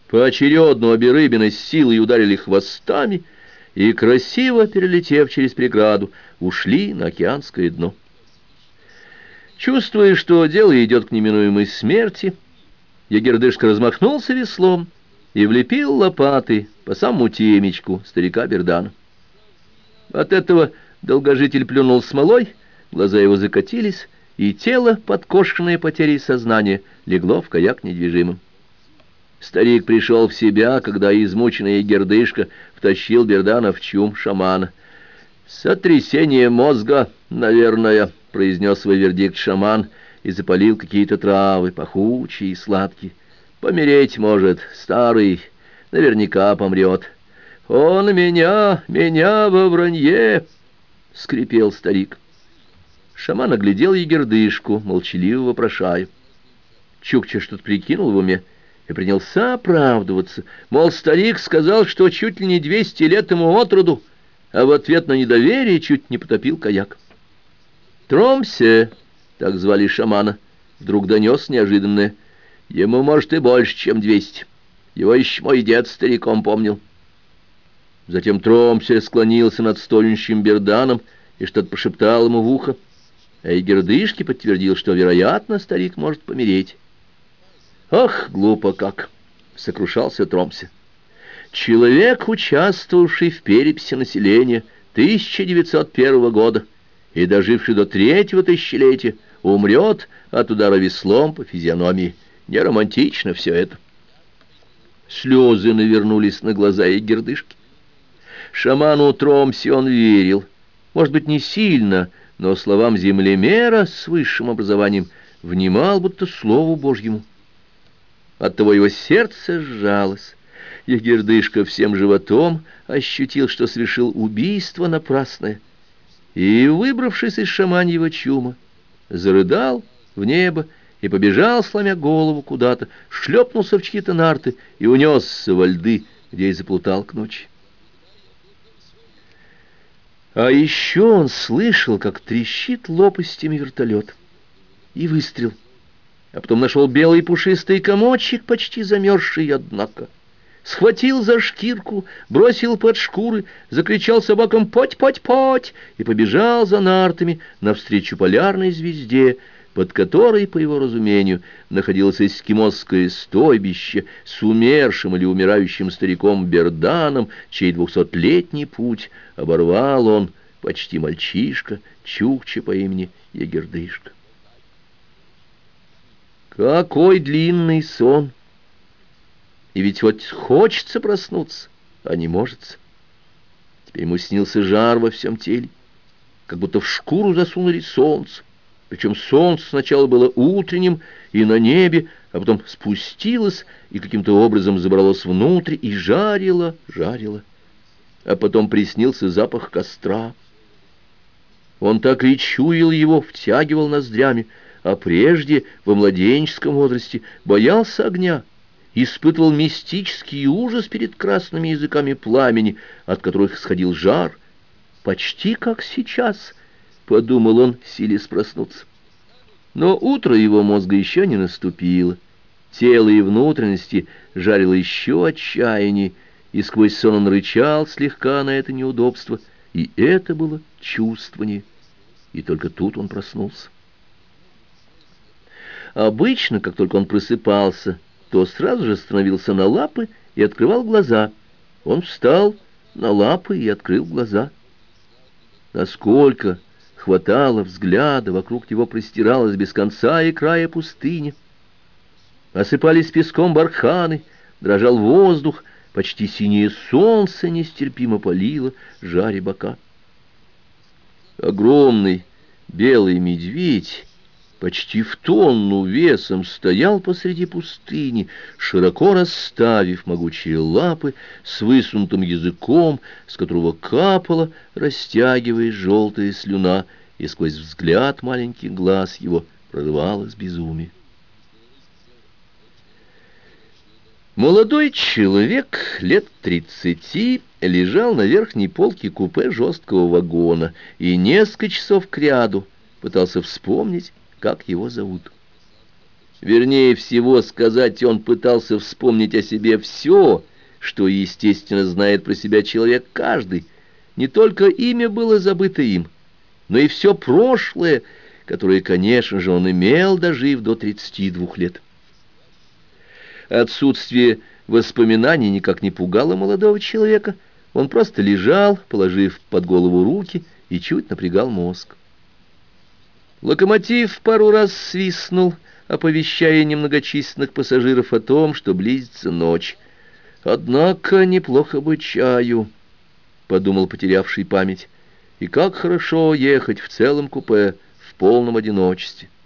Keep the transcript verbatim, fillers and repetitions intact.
Поочередно обе рыбины с силой ударили хвостами и, красиво перелетев через преграду, ушли на океанское дно. Чувствуя, что дело идет к неминуемой смерти, ягердышка размахнулся веслом и влепил лопатой по самому темечку старика Бердана. От этого долгожитель плюнул смолой, глаза его закатились, и тело, подкошенное потерей сознания, легло в каяк недвижимым. Старик пришел в себя, когда измученная ягердышка втащил Бердана в чум шамана. «Сотрясение мозга, наверное», — произнес свой вердикт шаман и запалил какие-то травы, пахучие и сладкие. «Помереть может, старый, наверняка помрет». «Он меня, меня во вранье!» — скрипел старик. Шаман оглядел ягердышку, молчаливо вопрошая. Чукча что-то прикинул в уме и принялся оправдываться, мол, старик сказал, что чуть ли не двести лет ему от роду, а в ответ на недоверие чуть не потопил каяк. Тромсе, так звали шамана, вдруг донес неожиданное: ему, может, и больше, чем двести. Его еще мой дед стариком помнил. Затем Тромсе склонился над стонущим Берданом и что-то пошептал ему в ухо, а ягердышке подтвердил, что, вероятно, старик может помереть. «Ах, глупо как!» — сокрушался Тромсе. «Человек, участвовавший в переписи населения тысяча девятьсот первого года и доживший до третьего тысячелетия, умрет от удара веслом по физиономии. Не романтично все это». Слезы навернулись на глаза ягердышки. Шаману Тромсе он верил, может быть, не сильно, но словам землемера с высшим образованием внимал будто слову Божьему. Оттого его сердце сжалось. Ягердышка всем животом ощутил, что совершил убийство напрасное, и, выбравшись из шаманьего чума, зарыдал в небо и побежал, сломя голову куда-то, шлепнулся в чьи-то нарты и унесся во льды, где и заплутал к ночи. А еще он слышал, как трещит лопастями вертолет, и выстрел. А потом нашел белый пушистый комочек, почти замерзший, однако. Схватил за шкирку, бросил под шкуры, закричал собакам «Поть-поть-поть!» и побежал за нартами навстречу полярной звезде, под которой, по его разумению, находилось эскимосское стойбище с умершим или умирающим стариком Берданом, чей двухсотлетний путь оборвал он, почти мальчишка, Чукча по имени Ягердышка. Какой длинный сон! И ведь вот хочется проснуться, а не может. Теперь ему снился жар во всем теле, как будто в шкуру засунули солнце. Причем солнце сначала было утренним и на небе, а потом спустилось и каким-то образом забралось внутрь и жарило, жарило. А потом приснился запах костра. Он так и чуял его, втягивал ноздрями, а прежде, во младенческом возрасте, боялся огня, испытывал мистический ужас перед красными языками пламени, от которых исходил жар. Почти как сейчас, — подумал он, силясь проснуться. Но утро его мозга еще не наступило. Тело и внутренности жарило еще отчаяние, и сквозь сон он рычал слегка на это неудобство, и это было чувствование. И только тут он проснулся. Обычно, как только он просыпался, то сразу же становился на лапы и открывал глаза. Он встал на лапы и открыл глаза. Насколько хватало взгляда, вокруг него простиралась без конца и края пустыни. Осыпались песком барханы, дрожал воздух, почти синее солнце нестерпимо палило, жаря бока. Огромный белый медведь, почти в тонну весом, стоял посреди пустыни, широко расставив могучие лапы, с высунутым языком, с которого капала, растягиваясь, желтая слюна, и сквозь взгляд маленьких глаз его прорывалось безумие. Молодой человек лет тридцати лежал на верхней полке купе жесткого вагона и несколько часов кряду пытался вспомнить, как его зовут. Вернее всего сказать, он пытался вспомнить о себе все, что, естественно, знает про себя человек каждый. Не только имя было забыто им, но и все прошлое, которое, конечно же, он имел, дожив до тридцати двух лет. Отсутствие воспоминаний никак не пугало молодого человека. Он просто лежал, положив под голову руки, и чуть напрягал мозг. Локомотив пару раз свистнул, оповещая немногочисленных пассажиров о том, что близится ночь. «Однако неплохо бы чаю», — подумал потерявший память, — «и как хорошо ехать в целом купе в полном одиночестве».